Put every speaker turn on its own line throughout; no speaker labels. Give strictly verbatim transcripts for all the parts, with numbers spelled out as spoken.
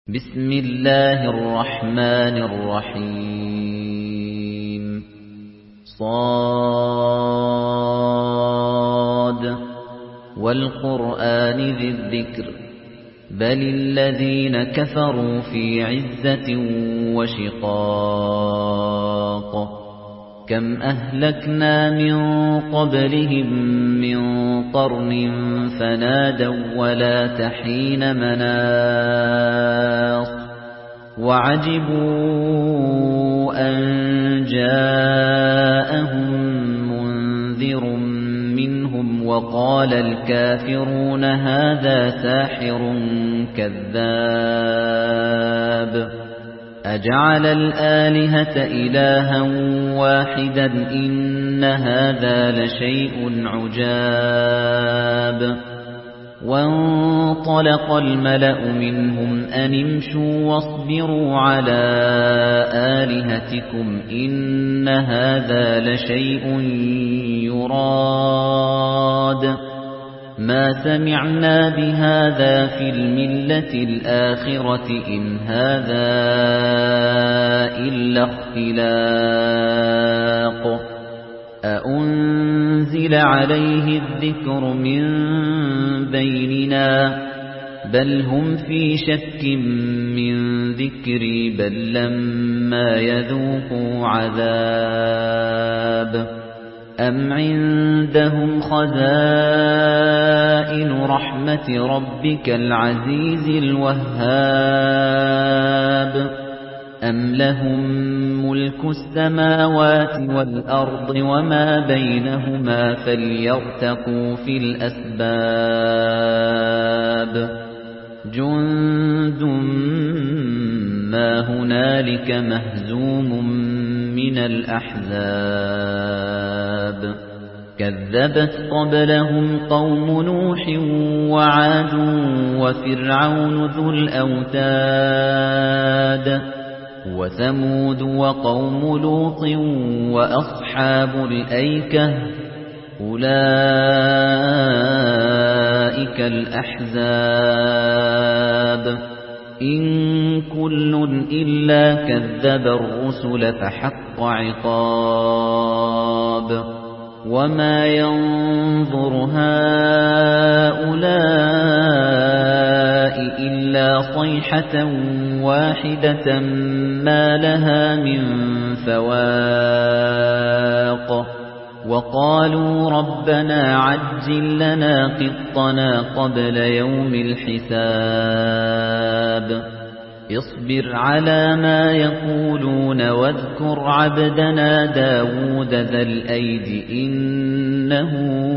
بسم الله الرحمن الرحيم صاد والقرآن ذي الذكر بل الذين كفروا في عزة وشقاق كم أهلكنا من قبلهم من قرن فنادوا ولا تحين مناص وعجبوا أن جاءهم منذر منهم وقال الكافرون هذا ساحر كذاب أجعل الآلهة إلها واحدا إن هذا لشيء عجاب وانطلق الملأ منهم أن امشوا واصبروا على آلهتكم إن هذا لشيء يراد ما سمعنا بهذا في الملة الآخرة إن هذا إلا اختلاق أأنزل عليه الذكر من بيننا بل هم في شك من ذكري بل لما يذوقوا عذاب أم عندهم خزائن رحمة ربك العزيز الوهاب أم لهم ملك السماوات والأرض وما بينهما فليرتقوا في الأسباب جند ما هنالك مهزوم من الأحزاب كذبت قبلهم قوم نوح وعاد وفرعون ذو الأوتاد وثمود وقوم لوط وأصحاب الأيكة أولئك الأحزاب إن كل إلا كذب الرسل فحق عقاب وما ينظر هؤلاء إلا صيحة واحدة ما لها من فواق وقالوا ربنا عجل لنا قطنا قبل يوم الحساب اصبر على ما يقولون واذكر عبدنا داود ذا الأيد إنه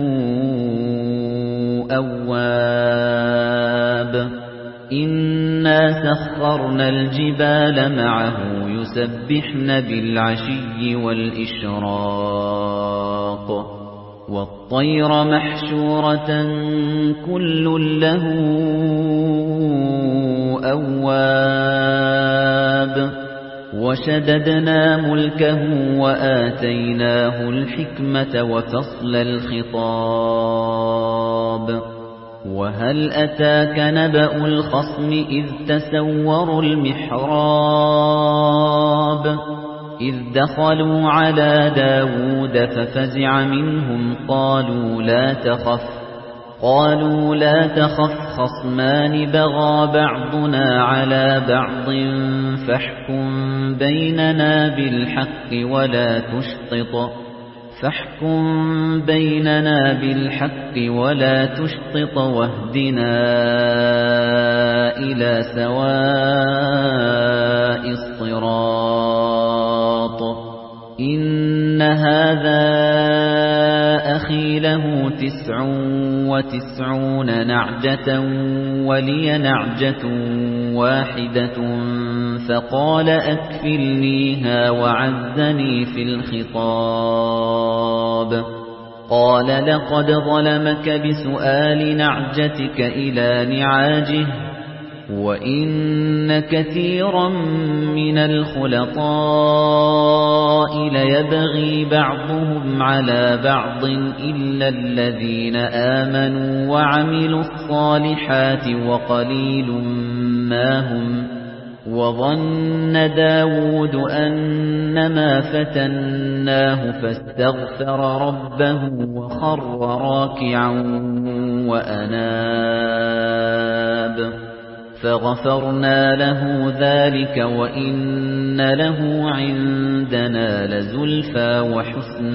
أواب إنا سخرنا الجبال معه يسبحن بالعشي والإشراق والطير محشورة كل له أواب وشددنا ملكه وآتيناه الحكمة وفصل الخطاب وهل أتاك نبأ الخصم إذ تسوروا المحراب إذ دخلوا على داود ففزع منهم قالوا لا تخف قالوا لا تخف خصمان بغى بعضنا على بعض فاحكم بيننا بالحق ولا تشطط فاحكم بيننا بالحق ولا تشطط واهدنا إلى سواء الصراط إن هذا أخي له تسع وتسعون نعجة ولي نعجة واحدة فقال أكفلنيها وعزني في الخطاب قال لقد ظلمك بسؤال نعجتك إلى نعاجه وإن كثيرا من الخلطاء ليبغي بعضهم على بعض إلا الذين آمنوا وعملوا الصالحات وقليل ما هم وَظَنَّ دَاوُودُ أَنَّمَا فَتَنَّاهُ فَاسْتَغْفَرَ رَبَّهُ وَخَرَّ رَاكِعًا وَأَنَابَ فَغَفَرْنَا لَهُ ذَلِكَ وَإِنَّ لَهُ عِندَنَا لَزُلْفَىٰ وَحُسْنَ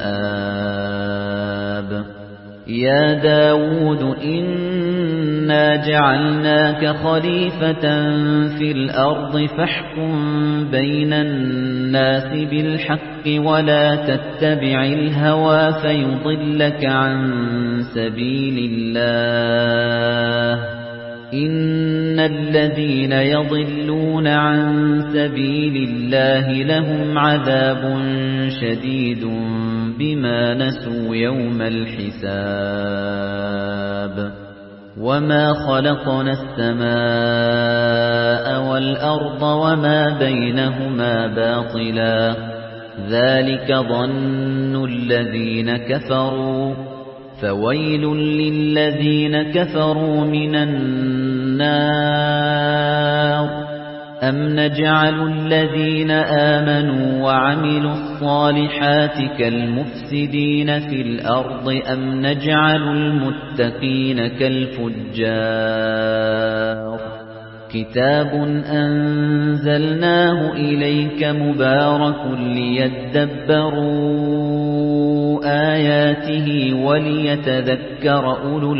مَآبٍ يَا دَاوُودُ إِنَّا جَعَلْنَاكَ خَلِيفَةً فِي الْأَرْضِ فَاحْكُم بَيْنَ النَّاسِ بِالْحَقِّ وَلَا تَتَّبِعِ الْهَوَىٰ فَيُضِلَّكَ عَن سَبِيلِ اللَّهِ ۚ إِنَّ الَّذِينَ يَضِلُّونَ عَن سَبِيلِ اللَّهِ لَهُمْ عَذَابٌ شَدِيدٌ بِمَا نَسُوا يَوْمَ الْحِسَابِ وَمَا خَلَقْنَا السَّمَاءَ وَالْأَرْضَ وَمَا بَيْنَهُمَا بَاطِلًا ذَلِكَ ظَنُّ الَّذِينَ كَفَرُوا فَوَيْلٌ لِّلَّذِينَ كَفَرُوا مِنَ النَّارِ أَمْ نَجْعَلُ الَّذِينَ آمَنُوا وَعَمِلُوا الصَّالِحَاتِ كَالْمُفْسِدِينَ فِي الْأَرْضِ أَمْ نَجْعَلُ الْمُتَّقِينَ كَالْفُجَّارِ كِتَابٌ أَنزَلْنَاهُ إِلَيْكَ مُبَارَكٌ لِيَدَّبَّرُوا آيَاتِهِ وَلِيَتَذَكَّرَ أُولُو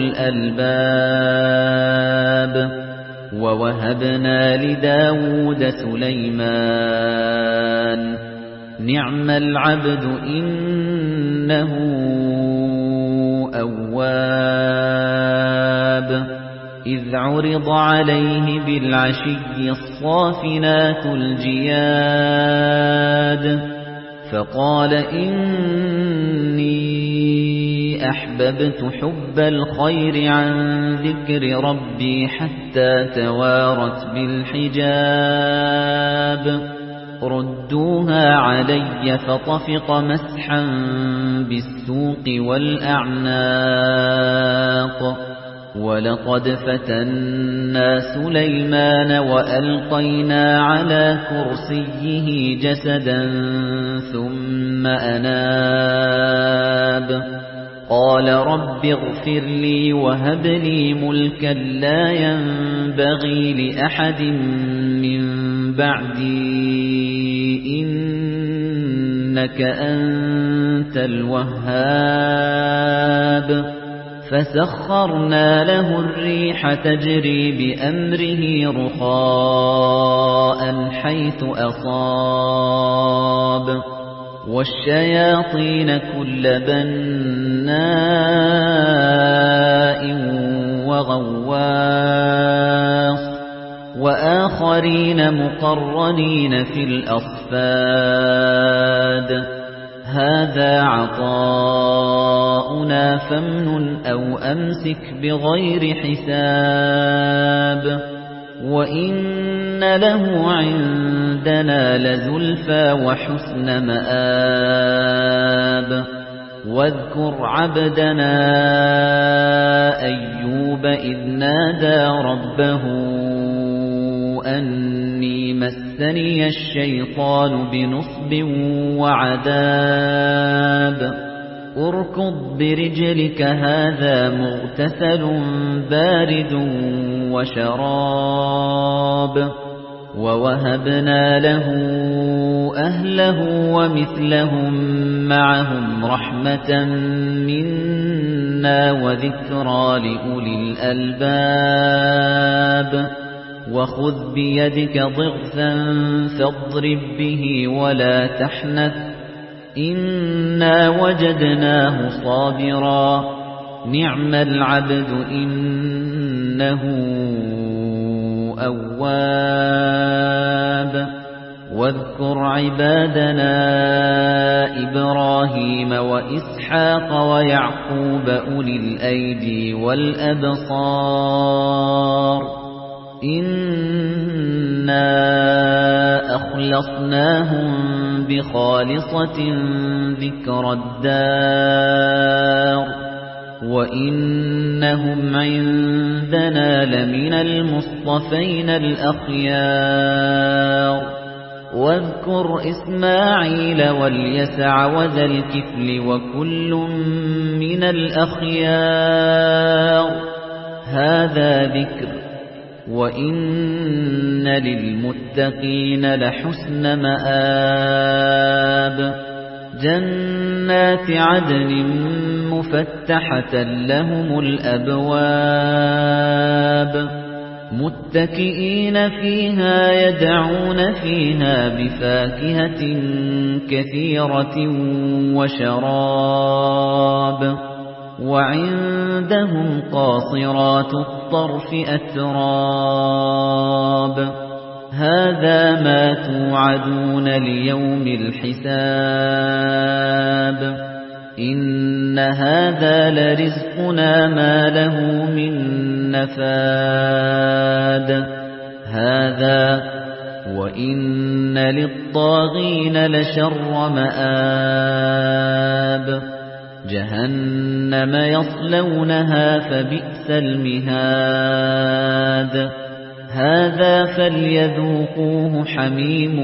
الْأَلْبَابِ وَوَهَبْنَا لِدَاوُودَ سُلَيْمَانَ نِعْمَ الْعَبْدُ إِنَّهُ أَوَّابٌ إِذْ عُرِضَ عَلَيْهِ بِالْعَشِيِّ الصَّافِنَاتُ الْجِيَادُ فَقَالَ إِنِّي أَحْبَبْتُ حُبَّ الْخَيْرِ عَن ذِكْرِ رَبِّي حَتَّى تَوَارَتْ بِالْحِجَابِ رُدُّوهَا عَلَيَّ فَطَفِقَ مَسْحًا بِالسُّوقِ وَالْأَعْنَاقِ وَلَقَدْ فَتَنَّا سُلَيْمَانَ وَأَلْقَيْنَا عَلَى كُرْسِيِّهِ جَسَدًا ثُمَّ أَنَابَ قَالَ رَبِّ اغْفِرْ لِي وَهَبْ لِي مُلْكًا لَّا يَنبَغِي لِأَحَدٍ مِّن بَعْدِي إِنَّكَ أَنتَ الْوَهَّابُ فَسَخَّرْنَا لَهُ الرِّيحَ تَجْرِي بِأَمْرِهِ رُخَاءً حَيْثُ أَصَابَ وَالشَّيَاطِينَ كُلَّ بَنَّاءٍ وَغَوَّاصٍ وَآخَرِينَ مُقَرَّنِينَ فِي الْأَصْفَادِ هَذَا عَطَاؤُنَا فَامْنُنْ أَوْ أَمْسِكْ بِغَيْرِ حِسَابٍ وَإِنَّ لَهُ عِندَنَا لَزُلْفَىٰ وَحُسْنَ مَآبٍ وَاذْكُرْ عَبْدَنَا أَيُّوبَ إِذْ نَادَىٰ رَبَّهُ أَنِّي مَسَّنِيَ الشَّيْطَانُ بِنُصْبٍ وَعَذَابٍ ارْكُضْ بِرِجْلِكَ هَٰذَا مُغْتَسَلٌ بَارِدٌ وَشَرَابٌ وَوَهَبْنَا لَهُ أَهْلَهُ وَمِثْلَهُم مَّعَهُمْ رَحْمَةً مِّنَّا وَذِكْرَىٰ لِأُولِي الْأَلْبَابِ وَخُذْ بِيَدِكَ ضِغْثًا فَاضْرِب بِّهِ وَلَا تَحْنَثْ إِنَّا وَجَدْنَاهُ صَابِرًا نِعْمَ الْعَبْدُ إِنَّهُ أَوَّابٌ وَاذْكُرْ عِبَادَنَا إِبْرَاهِيمَ وَإِسْحَاقَ وَيَعْقُوبَ أُولِي الْأَيْدِي وَالْأَبْصَارِ إِنَّا أَخْلَصْنَاهُم بِخَالِصَةٍ ذِكْرَى الدَّارِ وَإِنَّهُمْ عِندَنَا لَمِنَ الْمُصْطَفَيْنَ الْأَخْيَارِ وَاذْكُرْ إِسْمَاعِيلَ وَالْيَسَعَ وَذَا الْكِفْلِ وَكُلٌّ مِنَ الْأَخْيَارِ هَذَا ذِكْرٌ وَإِنَّ لِلْمُتَّقِينَ لَحُسْنَ مَآبٍ جَنَّاتِ عَدْنٍ مُفَتَّحَةً لَهُمُ الْأَبْوَابُ مُتَّكِئِينَ فِيهَا يَدْعُونَ فِيهَا بِفَاكِهَةٍ كَثِيرَةٍ وَشَرَابٍ وَعِندَهُمْ قَاصِرَاتُ الطَّرْفِ أَتْرَابٌ هَذَا مَا تُوعَدُونَ لِيَوْمِ الْحِسَابِ إِنَّ هَذَا لَرِزْقُنَا مَا لَهُ مِن نَّفَادٍ هَذَا وَإِنَّ لِلطَّاغِينَ لَشَرَّ مَآبٍ جَهَنَّمَ يَصْلَوْنَهَا فَبِئْسَ الْمِهَادُ هَذَا فَلْيَذُوقُوهُ حَمِيمٌ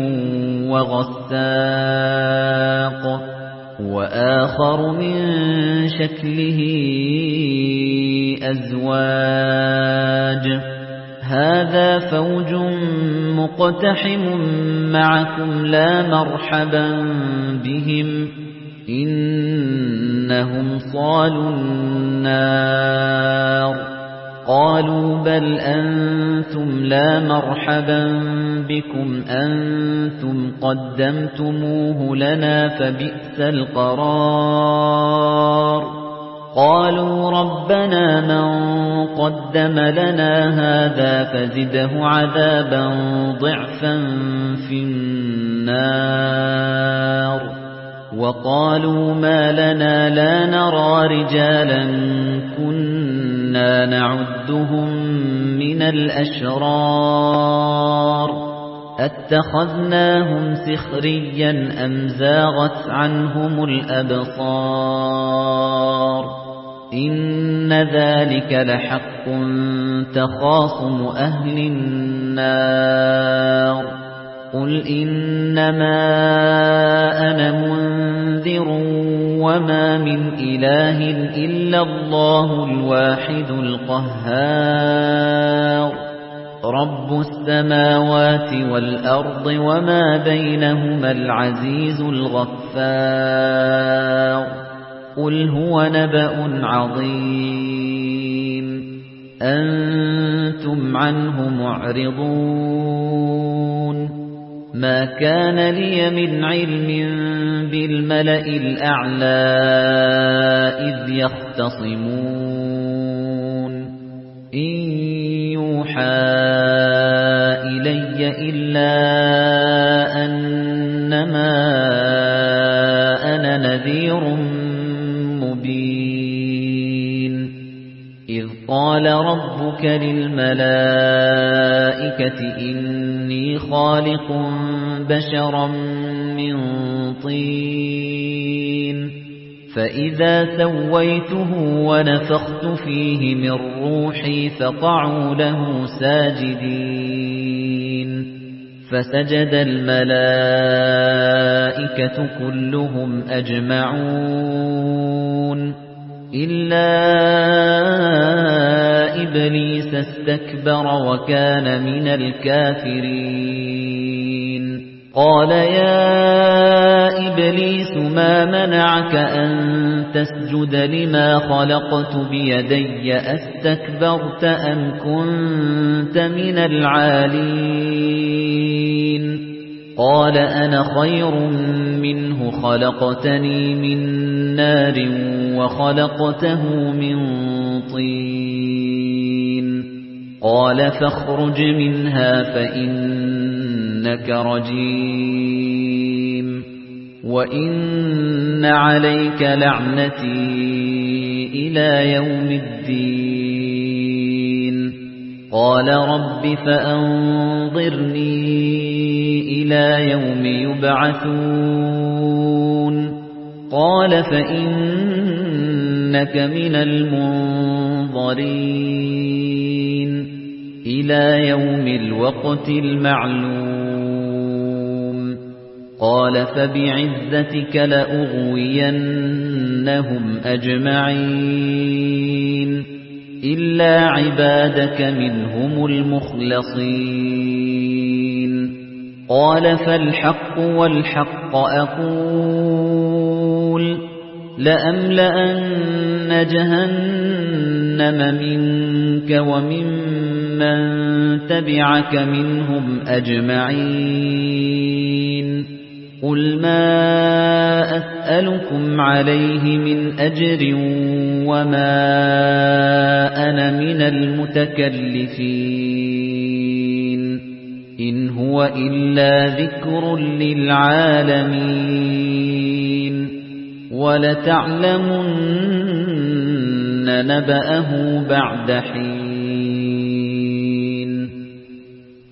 وَغَسَّاقٌ وَآخَرُ مِن شَكْلِهِ أَزْوَاجٌ هَذَا فَوْجٌ مُقْتَحِمٌ مَعَكُمْ لَا مَرْحَبًا بِهِمْ إِنَّهُمْ صَالُو النَّارِ قَالُوا بَلْ أَنْتُمْ لَا مَرْحَبًا بِكُمْ أَنْتُمْ قَدَّمْتُمُوهُ لَنَا فَبِئْسَ الْقَرَارُ قَالُوا رَبَّنَا مَنْ قَدَّمَ لَنَا هَذَا فَزِدْهُ عَذَابًا ضِعْفًا فِي النَّارِ وَقَالُوا مَا لَنَا لَا نَرَى رِجَالًا كُنَّا نَعُدُّهُم مِّنَ الْأَشْرَارِ أَتَّخَذْنَاهُمْ سِخْرِيًّا أَمْ زَاغَتْ عَنْهُمُ الْأَبْصَارُ إِنَّ ذَلِكَ لَحَقٌّ تَخَاصُمُ أَهْلِ النَّارِ قُلْ إِنَّمَا أَنَا مُنذِرٌ وَمَا مِنْ إِلَٰهٍ إِلَّا اللَّهُ الْوَاحِدُ الْقَهَّارُ رَبُّ السَّمَاوَاتِ وَالْأَرْضِ وَمَا بَيْنَهُمَا الْعَزِيزُ الْغَفَّارُ قُلْ هُوَ نَبَأٌ عَظِيمٌ أَنْتُمْ عَنْهُ مُعْرِضُونَ مَا كَانَ لِيَ مِنْ عِلْمٍ بِالْمَلَإِ الْأَعْلَى إِذْ يَخْتَصِمُونَ إِنْ يُوحَى إِلَيَّ إِلَّا أَنَّمَا أَنَا نَذِيرٌ مُبِينٌ إِذْ قَالَ رَبُّكَ لِلْمَلَائِكَةِ إِنِّي خَالِقٌ بَشَرًا مِّن طِينٍ فَإِذَا سَوَّيْتُهُ وَنَفَخْتُ فِيهِ مِن رُّوحِي فَقَعُوا لَهُ سَاجِدِينَ فَسَجَدَ الْمَلَائِكَةُ كُلُّهُمْ أَجْمَعُونَ إِلَّا إِبْلِيسَ اسْتَكْبَرَ وَكَانَ مِنَ الْكَافِرِينَ قَالَ يَا إِبْلِيسُ مَا مَنَعَكَ أَن تَسْجُدَ لِمَا خَلَقْتُ بِيَدَيَّ أَسْتَكْبَرْتَ أَمْ كُنتَ مِنَ الْعَالِينَ قَالَ أَنَا خَيْرٌ مِّنْهُ خَلَقْتَنِي مِن نَّارٍ وَخَلَقْتَهُ مِن طِينٍ قَالَ فَاخْرُجْ مِنْهَا فَإِنَّكَ رَجِيمٌ وَإِنَّ عَلَيْكَ لَعْنَتِي إِلَى يَوْمِ الدِّينِ قَالَ رَبِّ فَأَنظِرْنِي إِلَى يَوْمِ يُبْعَثُونَ قَالَ فَإِنَّكَ إِنَّكَ مِنَ الْمُنظَرِينَ إِلَى يَوْمِ الْوَقْتِ الْمَعْلُومِ قَالَ فَبِعِزَّتِكَ لَأُغْوِيَنَّهُمْ أَجْمَعِينَ إِلَّا عِبَادَكَ مِنْهُمُ الْمُخْلَصِينَ قَالَ فَالْحَقُّ وَالْحَقَّ أَقُولُ لَأَمْلَأَنَّ جَهَنَّمَ مِنكَ وَمِمَّن تَبِعَكَ مِنْهُمْ أَجْمَعِينَ قُلْ مَا أَسْأَلُكُمْ عَلَيْهِ مِنْ أَجْرٍ وَمَا أَنَا مِنَ الْمُتَكَلِّفِينَ إِنْ هُوَ إِلَّا ذِكْرٌ لِلْعَالَمِينَ وَلَتَعْلَمُنَّ نَبَأَهُ بَعْدَ حِينٍ